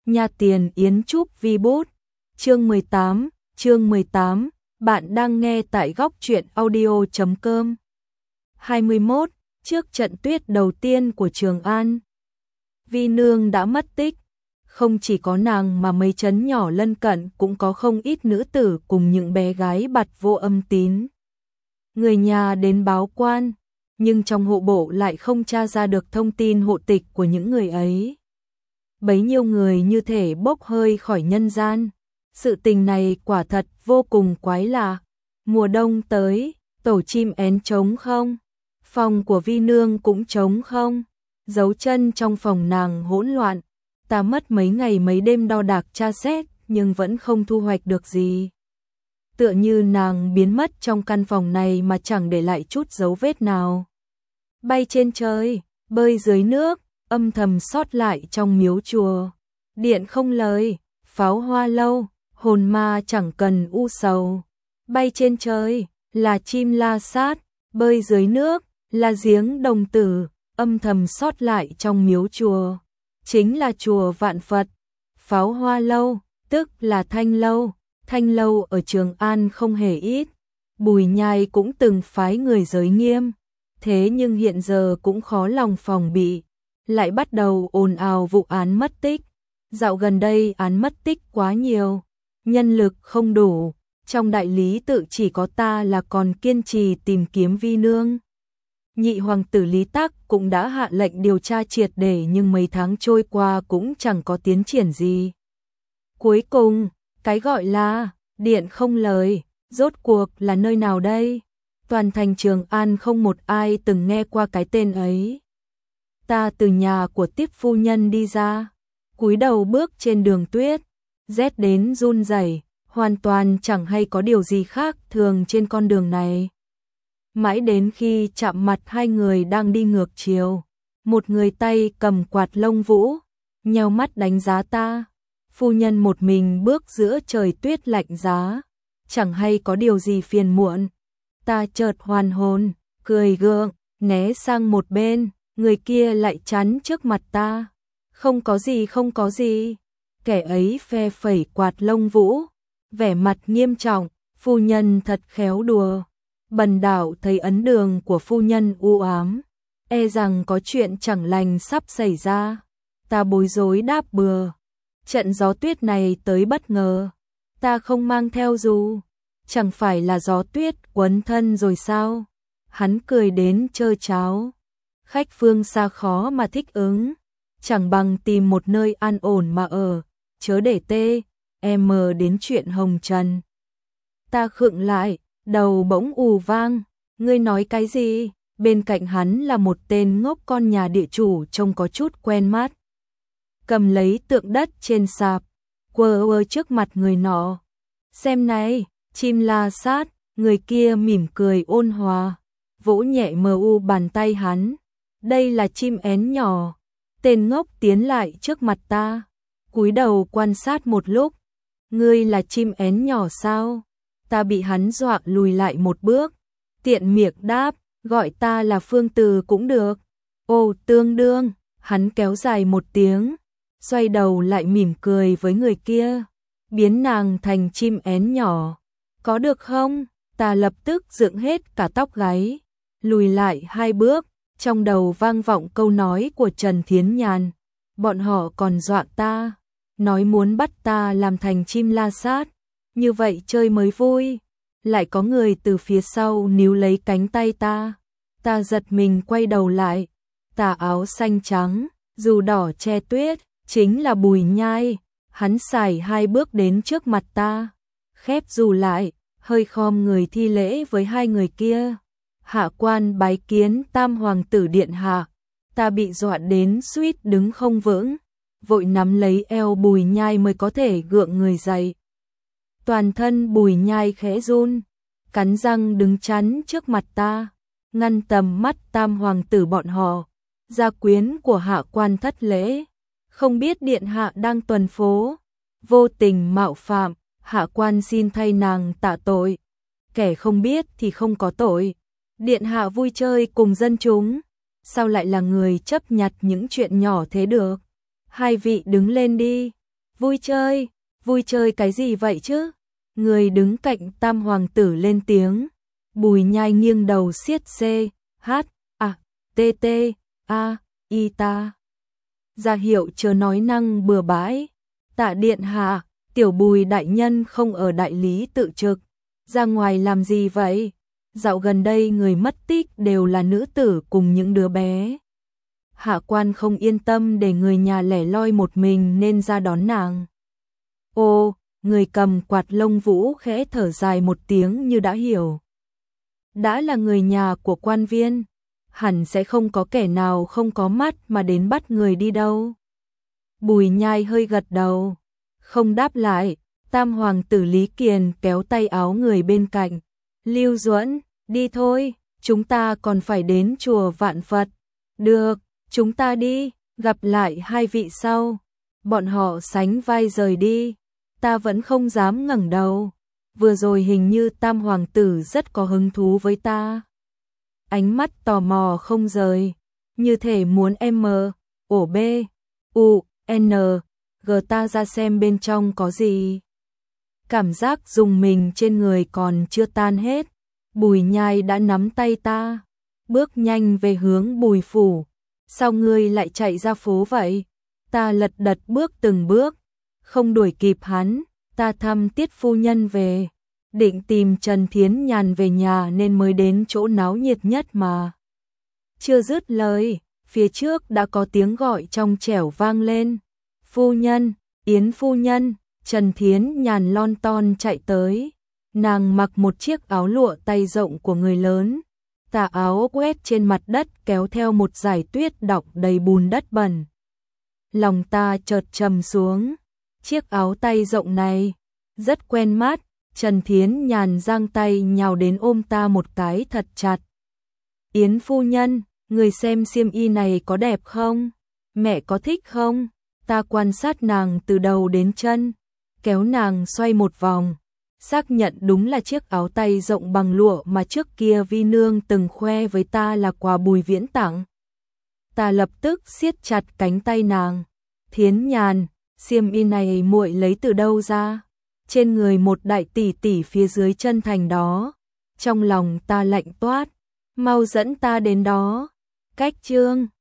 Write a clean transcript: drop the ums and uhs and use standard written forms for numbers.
Nhà tiền Yến Trúc Vi Bút. Chương 18, bạn đang nghe tại góc truyện audio.com. 21. Trước trận tuyết đầu tiên của Trường An, Vi Nương đã mất tích. Không chỉ có nàng mà mấy trấn nhỏ lân cận cũng có không ít nữ tử cùng những bé gái bặt vô âm tín. Người nhà đến báo quan, nhưng trong hộ bộ lại không tra ra được thông tin hộ tịch của những người ấy. Bấy nhiêu người như thể bốc hơi khỏi nhân gian. Sự tình này quả thật vô cùng quái lạ. Mùa đông tới, tổ chim én trống không? Phòng của Vi Nương cũng trống không? Dấu chân trong phòng nàng hỗn loạn. Ta mất mấy ngày mấy đêm đo đạc tra xét, nhưng vẫn không thu hoạch được gì. Tựa như nàng biến mất trong căn phòng này mà chẳng để lại chút dấu vết nào. Bay trên trời, bơi dưới nước, âm thầm sót lại trong miếu chùa. Điện không lời, pháo hoa lâu, hồn ma chẳng cần u sầu. Bay trên trời, là chim la sát, bơi dưới nước, là giếng đồng tử, âm thầm sót lại trong miếu chùa. Chính là chùa Vạn Phật. Pháo hoa lâu, tức là Thanh lâu ở Trường An không hề ít. Bùi Nhai cũng từng phái người giới nghiêm. Thế nhưng hiện giờ cũng khó lòng phòng bị. Lại bắt đầu ồn ào vụ án mất tích. Dạo gần đây án mất tích quá nhiều, nhân lực không đủ, trong đại lý tự chỉ có ta là còn kiên trì tìm kiếm Vi Nương. Nhị hoàng tử Lý Tắc cũng đã hạ lệnh điều tra triệt để, nhưng mấy tháng trôi qua cũng chẳng có tiến triển gì. Cuối cùng, cái gọi là điện không lời, rốt cuộc là nơi nào đây? Toàn thành Trường An không một ai từng nghe qua cái tên ấy. Ta từ nhà của tiếp phu nhân đi ra, cúi đầu bước trên đường tuyết, rét đến run rẩy, hoàn toàn chẳng hay có điều gì khác thường trên con đường này. Mãi đến khi chạm mặt hai người đang đi ngược chiều, một người tay cầm quạt lông vũ, nheo mắt đánh giá ta. Phu nhân một mình bước giữa trời tuyết lạnh giá, chẳng hay có điều gì phiền muộn. Ta chợt hoàn hồn, cười gượng, né sang một bên, người kia lại chắn trước mặt ta. Không có gì. Kẻ ấy phe phẩy quạt lông vũ, vẻ mặt nghiêm trọng, phu nhân thật khéo đùa. Bần đạo thấy ấn đường của phu nhân u ám, e rằng có chuyện chẳng lành sắp xảy ra. Ta bối rối đáp bừa. Trận gió tuyết này tới bất ngờ, ta không mang theo dù, chẳng phải là gió tuyết quấn thân rồi sao? Hắn cười đến trơ tráo. Khách phương xa khó mà thích ứng, chẳng bằng tìm một nơi an ổn mà ở, chớ để em đến chuyện hồng trần. Ta khựng lại, đầu bỗng ù vang. Ngươi nói cái gì? Bên cạnh hắn là một tên ngốc con nhà địa chủ trông có chút quen mắt. Cầm lấy tượng đất trên sạp, quơ trước mặt người nọ. Xem này, chim la sát. Người kia mỉm cười ôn hòa, vỗ nhẹ bàn tay hắn. Đây là chim én nhỏ. Tên ngốc tiến lại trước mặt ta, cúi đầu quan sát một lúc. Ngươi là chim én nhỏ sao? Ta bị hắn dọa lùi lại một bước, tiện miệng đáp, gọi ta là Phương Từ cũng được. Ồ, tương đương. Hắn kéo dài một tiếng, xoay đầu lại mỉm cười với người kia, biến nàng thành chim én nhỏ. Có được không? Ta lập tức dựng hết cả tóc gáy, lùi lại hai bước. Trong đầu vang vọng câu nói của Trần Thiến Nhàn. Bọn họ còn dọa ta, nói muốn bắt ta làm thành chim la sát, như vậy chơi mới vui. Lại có người từ phía sau níu lấy cánh tay ta. Ta giật mình quay đầu lại. Tà áo xanh trắng, dù đỏ che tuyết, chính là Bùi Nhai. Hắn sải hai bước đến trước mặt ta, khép dù lại, hơi khom người thi lễ với hai người kia. Hạ quan bái kiến Tam hoàng tử điện hạ. Ta bị dọa đến suýt đứng không vững, vội nắm lấy eo Bùi Nhai mới có thể gượng người dậy. Toàn thân Bùi Nhai khẽ run, cắn răng đứng chắn trước mặt ta, ngăn tầm mắt Tam hoàng tử bọn họ. Gia quyến của hạ quan thất lễ, không biết điện hạ đang tuần phố, vô tình mạo phạm, hạ quan xin thay nàng tạ tội. Kẻ không biết thì không có tội. Điện hạ vui chơi cùng dân chúng, sao lại là người chấp nhặt những chuyện nhỏ thế được? Hai vị đứng lên đi. Vui chơi cái gì vậy chứ? Người đứng cạnh Tam hoàng tử lên tiếng. Bùi Nhai nghiêng đầu siết C, H, A, T, T, A, I ta. Ra hiệu chớ nói năng bừa bãi. Tạ điện hạ, tiểu Bùi đại nhân không ở đại lý tự trực. Ra ngoài làm gì vậy? Dạo gần đây người mất tích đều là nữ tử cùng những đứa bé. Hạ quan không yên tâm để người nhà lẻ loi một mình nên ra đón nàng. Ô, người cầm quạt lông vũ khẽ thở dài một tiếng như đã hiểu. Đã là người nhà của quan viên, hẳn sẽ không có kẻ nào không có mắt mà đến bắt người đi đâu. Bùi Nhai hơi gật đầu, không đáp lại. Tam hoàng tử Lý Kiền kéo tay áo người bên cạnh. Lưu Duẫn, đi thôi, chúng ta còn phải đến chùa Vạn Phật. Được, chúng ta đi, gặp lại hai vị sau. Bọn họ sánh vai rời đi. Ta vẫn không dám ngẩng đầu. Vừa rồi hình như Tam hoàng tử rất có hứng thú với ta. Ánh mắt tò mò không rời, như thể muốn M, ổ B, U, N, G ta ra xem bên trong có gì. Cảm giác rùng mình trên người còn chưa tan hết. Bùi Nhai đã nắm tay ta, bước nhanh về hướng Bùi phủ. Sao ngươi lại chạy ra phố vậy? Ta lật đật bước từng bước, không đuổi kịp hắn. Ta thăm Tiết phu nhân về, định tìm Trần Thiến Nhàn về nhà nên mới đến chỗ náo nhiệt nhất mà. Chưa dứt lời, phía trước đã có tiếng gọi trong trẻo vang lên. Phu nhân, Yến phu nhân. Trần Thiến Nhàn lon ton chạy tới. Nàng mặc một chiếc áo lụa tay rộng của người lớn. Tà áo quét trên mặt đất kéo theo một dải tuyết đọng đầy bùn đất bẩn. Lòng ta chợt trầm xuống. Chiếc áo tay rộng này rất quen mắt. Trần Thiến Nhàn giang tay nhào đến ôm ta một cái thật chặt. Yến phu nhân, người xem xiêm y này có đẹp không? Mẹ có thích không? Ta quan sát nàng từ đầu đến chân, kéo nàng xoay một vòng, xác nhận đúng là chiếc áo tay rộng bằng lụa mà trước kia Vi nương từng khoe với ta là quà Bùi Viễn tặng. Ta lập tức siết chặt cánh tay nàng. Thiến Nhàn, xiêm y này muội lấy từ đâu ra? Trên người một đại tỷ tỷ phía dưới chân thành đó. Trong lòng ta lạnh toát, mau dẫn ta đến đó. Cách chương